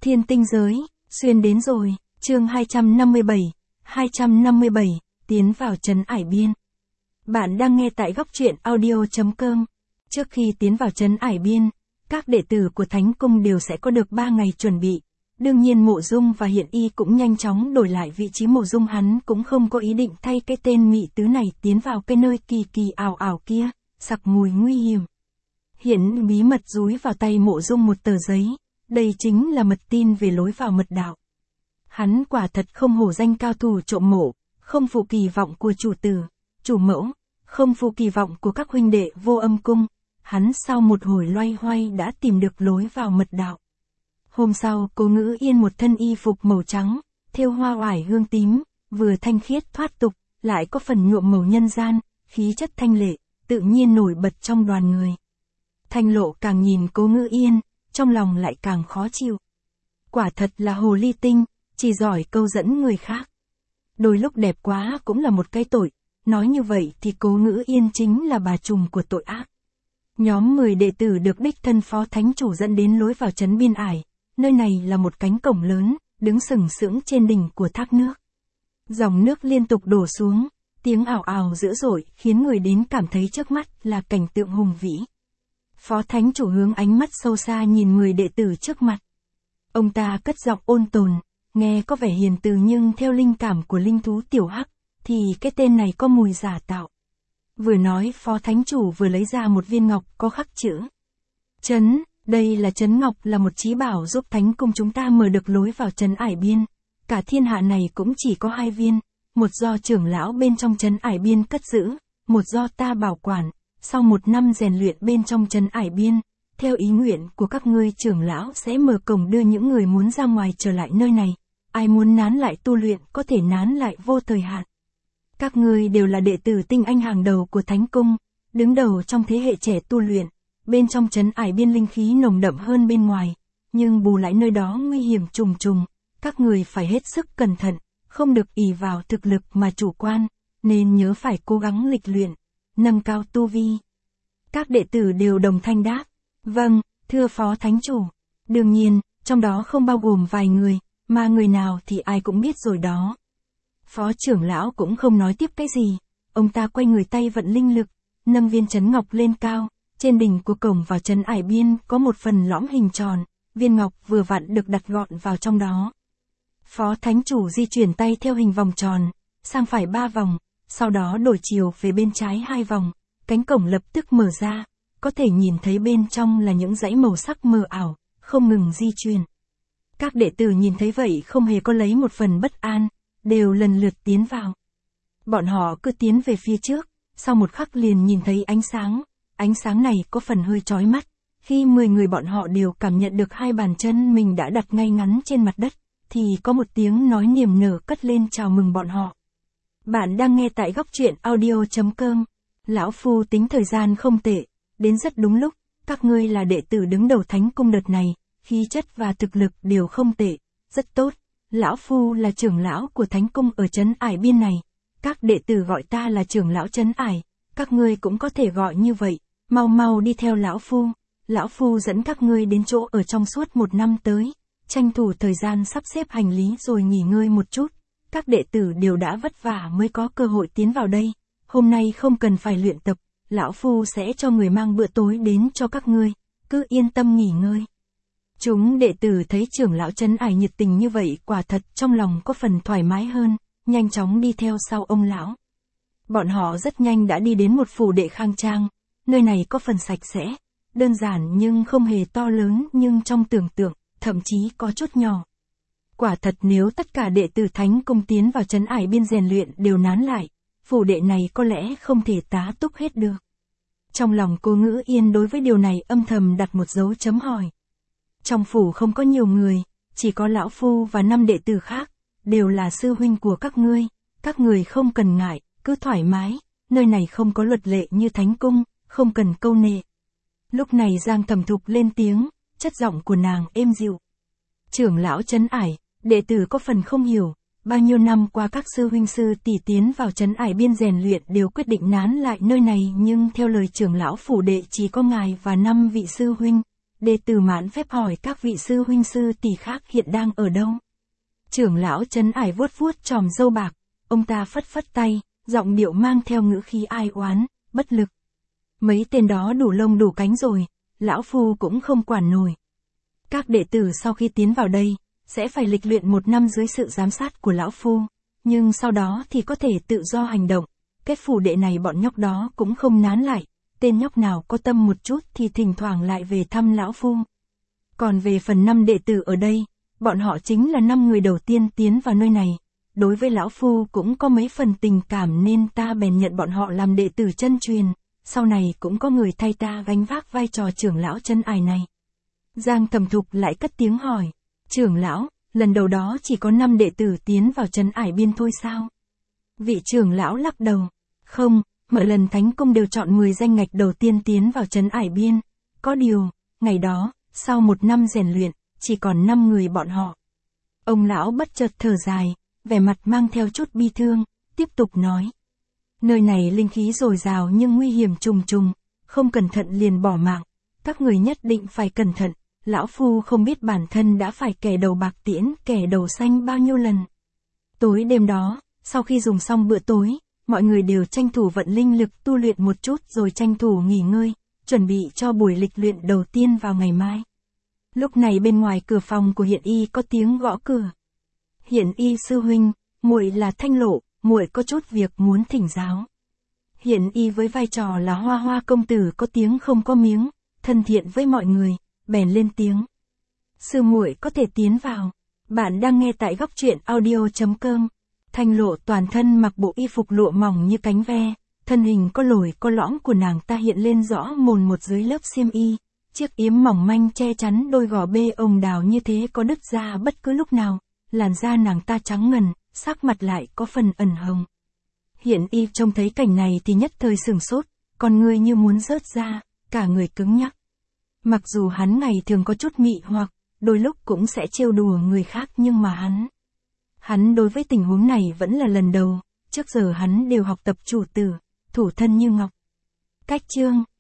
Thiên tinh giới, xuyên đến rồi, chương 257, tiến vào trấn Ải Biên. Bạn đang nghe tại góc truyện audio.com. Trước khi tiến vào trấn Ải Biên, các đệ tử của Thánh Cung đều sẽ có được 3 ngày chuẩn bị. Đương nhiên Mộ Dung và Hiện Y cũng nhanh chóng đổi lại vị trí Mộ Dung, hắn cũng không có ý định thay cái tên mị tứ này tiến vào cái nơi kỳ kỳ ảo ảo kia, sặc mùi nguy hiểm. Hiện bí mật dúi vào tay Mộ Dung một tờ giấy, đây chính là mật tin về lối vào mật đạo. Hắn quả thật không hổ danh cao thủ trộm mộ, không phụ kỳ vọng của chủ tử, chủ mẫu, không phụ kỳ vọng của các huynh đệ Vô Âm Cung, hắn sau một hồi loay hoay đã tìm được lối vào mật đạo. Hôm sau, Cố Ngữ Yên một thân y phục màu trắng, thêu hoa oải hương tím, vừa thanh khiết thoát tục, lại có phần nhuộm màu nhân gian, khí chất thanh lệ, tự nhiên nổi bật trong đoàn người. Thanh Lộ càng nhìn Cố Ngữ Yên, trong lòng lại càng khó chịu. Quả thật là hồ ly tinh, chỉ giỏi câu dẫn người khác. Đôi lúc đẹp quá cũng là một cái tội, nói như vậy thì Cố Ngữ Yên chính là bà trùm của tội ác. Nhóm 10 đệ tử được đích thân Phó Thánh Chủ dẫn đến lối vào trấn Biên Ải, nơi này là một cánh cổng lớn, đứng sừng sững trên đỉnh của thác nước. Dòng nước liên tục đổ xuống, tiếng ào ào dữ dội khiến người đến cảm thấy trước mắt là cảnh tượng hùng vĩ. Phó Thánh Chủ hướng ánh mắt sâu xa nhìn người đệ tử trước mặt. Ông ta cất giọng ôn tồn, nghe có vẻ hiền từ nhưng theo linh cảm của linh thú tiểu hắc, thì cái tên này có mùi giả tạo. Vừa nói Phó Thánh Chủ vừa lấy ra một viên ngọc có khắc chữ Trấn, đây là trấn ngọc, là một chí bảo giúp Thánh Cung chúng ta mở được lối vào trấn Ải Biên. Cả thiên hạ này cũng chỉ có 2 viên, một do trưởng lão bên trong trấn Ải Biên cất giữ, một do ta bảo quản. Sau 1 năm rèn luyện bên trong trấn Ải Biên, theo ý nguyện của các ngươi trưởng lão sẽ mở cổng đưa những người muốn ra ngoài trở lại nơi này. Ai muốn nán lại tu luyện có thể nán lại vô thời hạn. Các ngươi đều là đệ tử tinh anh hàng đầu của Thánh Cung, đứng đầu trong thế hệ trẻ tu luyện. Bên trong trấn Ải Biên linh khí nồng đậm hơn bên ngoài, nhưng bù lại nơi đó nguy hiểm trùng trùng. Các người phải hết sức cẩn thận, không được ỷ vào thực lực mà chủ quan, nên nhớ phải cố gắng lịch luyện, nâng cao tu vi. Các đệ tử đều đồng thanh đáp, vâng, thưa Phó Thánh Chủ. Đương nhiên, trong đó không bao gồm vài người, mà người nào thì ai cũng biết rồi đó. Phó trưởng lão cũng không nói tiếp cái gì, ông ta quay người tay vận linh lực, nâng viên trấn ngọc lên cao. Trên đỉnh của cổng vào trấn Ải Biên có một phần lõm hình tròn, viên ngọc vừa vặn được đặt gọn vào trong đó. Phó Thánh Chủ di chuyển tay theo hình vòng tròn, sang phải 3 vòng, sau đó đổi chiều về bên trái 2 vòng, cánh cổng lập tức mở ra, có thể nhìn thấy bên trong là những dãy màu sắc mờ ảo, không ngừng di chuyển. Các đệ tử nhìn thấy vậy không hề có lấy một phần bất an, đều lần lượt tiến vào. Bọn họ cứ tiến về phía trước, sau một khắc liền nhìn thấy ánh sáng này có phần hơi chói mắt, khi 10 người bọn họ đều cảm nhận được 2 bàn chân mình đã đặt ngay ngắn trên mặt đất, thì có một tiếng nói niềm nở cất lên chào mừng bọn họ. Bạn đang nghe tại góc truyện audio.com. Lão Phu tính thời gian không tệ, đến rất đúng lúc, các ngươi là đệ tử đứng đầu Thánh Cung đợt này, khí chất và thực lực đều không tệ, rất tốt. Lão Phu là trưởng lão của Thánh Cung ở trấn Ải Biên này, các đệ tử gọi ta là trưởng lão trấn Ải, các ngươi cũng có thể gọi như vậy, mau mau đi theo Lão Phu dẫn các ngươi đến chỗ ở trong suốt 1 năm tới, tranh thủ thời gian sắp xếp hành lý rồi nghỉ ngơi một chút. Các đệ tử đều đã vất vả mới có cơ hội tiến vào đây, hôm nay không cần phải luyện tập, Lão Phu sẽ cho người mang bữa tối đến cho các ngươi, cứ yên tâm nghỉ ngơi. Chúng đệ tử thấy trưởng lão trấn Ải nhiệt tình như vậy quả thật trong lòng có phần thoải mái hơn, nhanh chóng đi theo sau ông lão. Bọn họ rất nhanh đã đi đến một phủ đệ khang trang, nơi này có phần sạch sẽ, đơn giản nhưng không hề to lớn, nhưng trong tưởng tượng, thậm chí có chút nhỏ. Quả thật nếu tất cả đệ tử Thánh Cung tiến vào trấn Ải Biên rèn luyện đều nán lại, phủ đệ này có lẽ không thể tá túc hết được. Trong lòng Cố Ngữ Yên đối với điều này âm thầm đặt một dấu chấm hỏi. Trong phủ không có nhiều người, chỉ có Lão Phu và 5 đệ tử khác, đều là sư huynh của các người không cần ngại, cứ thoải mái, nơi này không có luật lệ như Thánh Cung, không cần câu nệ. Lúc này Giang Thẩm Thục lên tiếng, chất giọng của nàng êm dịu. Trưởng lão trấn Ải, đệ tử có phần không hiểu, bao nhiêu năm qua các sư huynh sư tỷ tiến vào trấn Ải Biên rèn luyện đều quyết định nán lại nơi này, nhưng theo lời trưởng lão phủ đệ chỉ có ngài và 5 vị sư huynh, đệ tử mãn phép hỏi các vị sư huynh sư tỷ khác hiện đang ở đâu. Trưởng lão Trấn Ải vuốt vuốt chòm râu bạc, ông ta phất phất tay, giọng điệu mang theo ngữ khí ai oán, bất lực. Mấy tên đó đủ lông đủ cánh rồi, lão phu cũng không quản nổi. Các đệ tử sau khi tiến vào đây, sẽ phải lịch luyện 1 năm dưới sự giám sát của lão phu, nhưng sau đó thì có thể tự do hành động. Cái phủ đệ này bọn nhóc đó cũng không nán lại, tên nhóc nào có tâm một chút thì thỉnh thoảng lại về thăm lão phu. Còn về phần 5 đệ tử ở đây, bọn họ chính là 5 người đầu tiên tiến vào nơi này. Đối với lão phu cũng có mấy phần tình cảm nên ta bèn nhận bọn họ làm đệ tử chân truyền, sau này cũng có người thay ta gánh vác vai trò trưởng lão Trấn Ải này. Giang Thẩm Thục lại cất tiếng hỏi, trưởng lão, lần đầu đó chỉ có 5 đệ tử tiến vào Trấn Ải Biên thôi sao? Vị trưởng lão lắc đầu, không, mỗi lần Thánh Cung đều chọn 10 danh ngạch đầu tiên tiến vào Trấn Ải Biên. Có điều, ngày đó, sau 1 năm rèn luyện, chỉ còn 5 người bọn họ. Ông lão bất chợt thở dài, vẻ mặt mang theo chút bi thương, tiếp tục nói. Nơi này linh khí dồi dào nhưng nguy hiểm trùng trùng, không cẩn thận liền bỏ mạng. Các người nhất định phải cẩn thận, lão phu không biết bản thân đã phải kẻ đầu bạc tiễn kẻ đầu xanh bao nhiêu lần. Tối đêm đó, sau khi dùng xong bữa tối, mọi người đều tranh thủ vận linh lực tu luyện một chút rồi tranh thủ nghỉ ngơi, chuẩn bị cho buổi lịch luyện đầu tiên vào ngày mai. Lúc này bên ngoài cửa phòng của Hiện Y có tiếng gõ cửa. Hiện Y sư huynh, muội là Thanh Lộ, muội có chút việc muốn thỉnh giáo. Hiện Y với vai trò là Hoa Hoa công tử có tiếng không có miếng, thân thiện với mọi người, bèn lên tiếng. Sư muội có thể tiến vào. Bạn đang nghe tại góc truyện audio.com. Thanh Lộ toàn thân mặc bộ y phục lụa mỏng như cánh ve, thân hình có lồi có lõm của nàng ta hiện lên rõ mồn một dưới lớp xiêm y. Chiếc yếm mỏng manh che chắn đôi gò bê ồng đào như thế có đứt ra bất cứ lúc nào, làn da nàng ta trắng ngần, sắc mặt lại có phần ẩn hồng. Hiện Y trông thấy cảnh này thì nhất thời sửng sốt, con người như muốn rớt ra, cả người cứng nhắc. Mặc dù hắn ngày thường có chút mị hoặc, đôi lúc cũng sẽ trêu đùa người khác nhưng mà hắn đối với tình huống này vẫn là lần đầu, trước giờ hắn đều học tập chủ tử, thủ thân như ngọc. Cách chương